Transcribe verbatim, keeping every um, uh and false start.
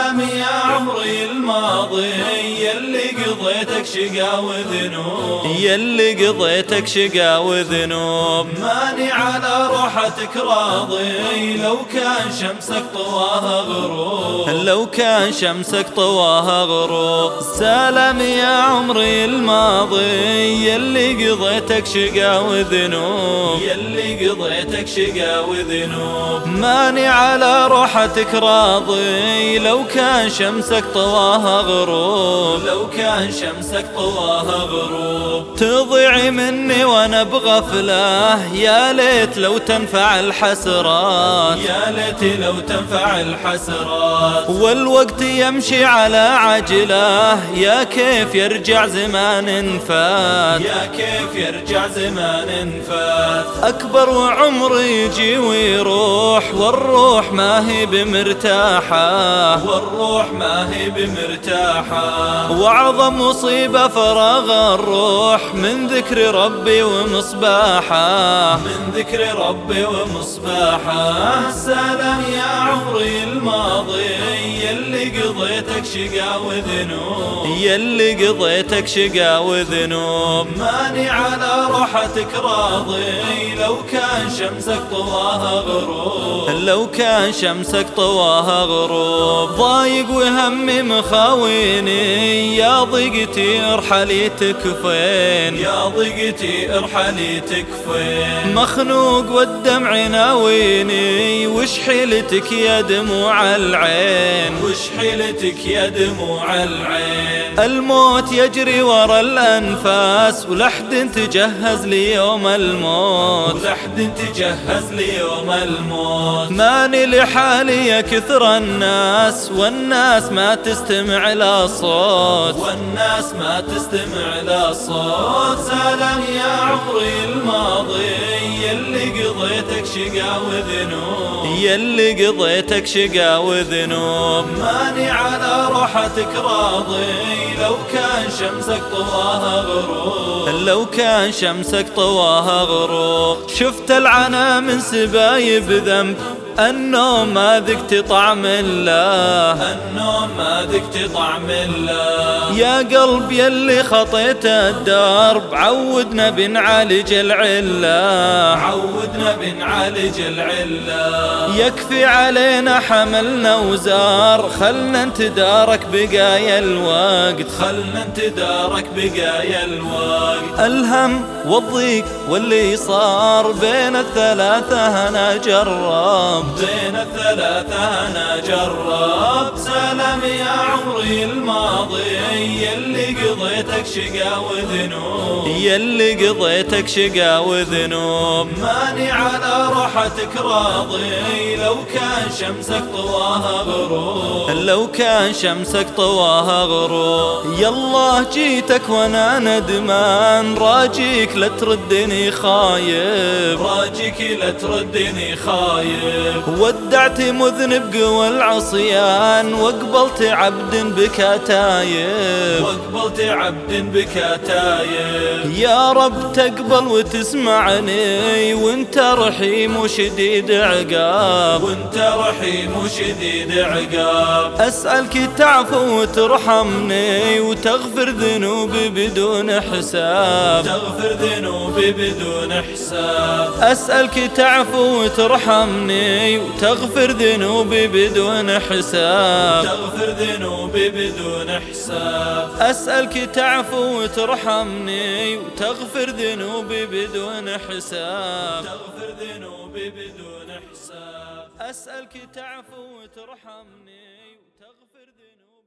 سلام يا عمري الماضي يلي قضيتك شقا وذنوب، يلي قضيتك شقا وذنوب. ماني على روحتك راضي لو كان شمسك طواها غروب، لو كان شمسك طواها غروب. سلام يا عمري الماضي يلي قضيتك شقا وذنوب، يلي قضيتك شقا وذنوب. ماني على روحتك راضي لو كان شمسك طواها غروب، لو كان شمسك طواها غروب. تضيع مني وانا بغفله يا ليت لو تنفع الحسرات، يا ليت لو تنفع الحسرات. والوقت يمشي على عجله يا كيف يرجع زمان فات، يا كيف يرجع زمان فات. أكبر وعمري يجي ويروح والروح ما هي بمرتاحة، والروح ما هي بمرتاحة. وأعظم مصيبة فراغ الروح من ذكر ربي ومصباحه، من ذكر ربي ومصباحه. سلام يا عمري الماضي يلي قضيتك شقا وذنوب، يلي قضيتك شقا وذنوب. ماني على روحتك راضي لو كان شمسك طواها غروب، لو كان شمسك طواها غروب. ضايق وهمي مخاويني يا ضيقتي ارحلي تكفين، يا ضيقتي ارحلي تكفين. مخنوق والدمع ناويني وش حيلتك يا دموع العين، وش حيلتك يا دموع العين. الموت يجري ورا الأنفاس ولحد تجهز ليوم الموت، ولحد تجهز ليوم الموت. ماني لحالي يا كثر الناس والناس ما تستمع لا صوت، والناس ما تستمع لا صوت. سلام يا عمري الماضي يلي قضيتك شقا وذنوب، يلي قضيتك شقا وذنوب. ماني على روحتك راضي لو كان شمسك طواها غروب، لو كان شمسك طواها غروب. شفت العنا من سبايب ذنب النوم ما ذقت طعم الله، النوم ما ذقت طعم الله. يا قلب يلي خطيت الدرب عودنا بنعالج العلة، عودنا بنعالج العلة. يكفي علينا حملنا وزار خلنا نتدارك بقايا الوقت، خلنا نتدارك بقايا الوقت. الهم والضيق واللي صار بين الثلاثة أنا جرب، بين الثلاثة أنا جرب. سلام يا عمري الماضي يلي قضيتك شقا وذنوب، يلي قضيتك شقا وذنوب. ماني على روحتك راضي لو كان شمسك طواها غروب، لو كان شمسك طواها غروب. يالله جيتك وانا ندمان راجيك لا تردني خايب، راجيك لا تردني خايب. ودعت مذنب قوى العصيان وقبلت عبد بكى تايب، وقبلت عبد بكى تايب. يا رب تقبل وتسمعني وانت رحيم وشديد عقاب، وانت رحيم وشديد عقاب. أسألك تعفو وترحمني وتغفر ذنوبي بدون حساب، تغفر ذنوبي بدون حساب. أسألك تعفو وترحمني وتغفر ذنوبي بدون حساب، تغفر ذنوبي بدون حساب. أسألك تعفو وترحمني وتغفر ذنوبي بدون حساب، تغفر ذنوبي بدون حساب. أسألك تعفو وترحمني وتغفر ذنوبي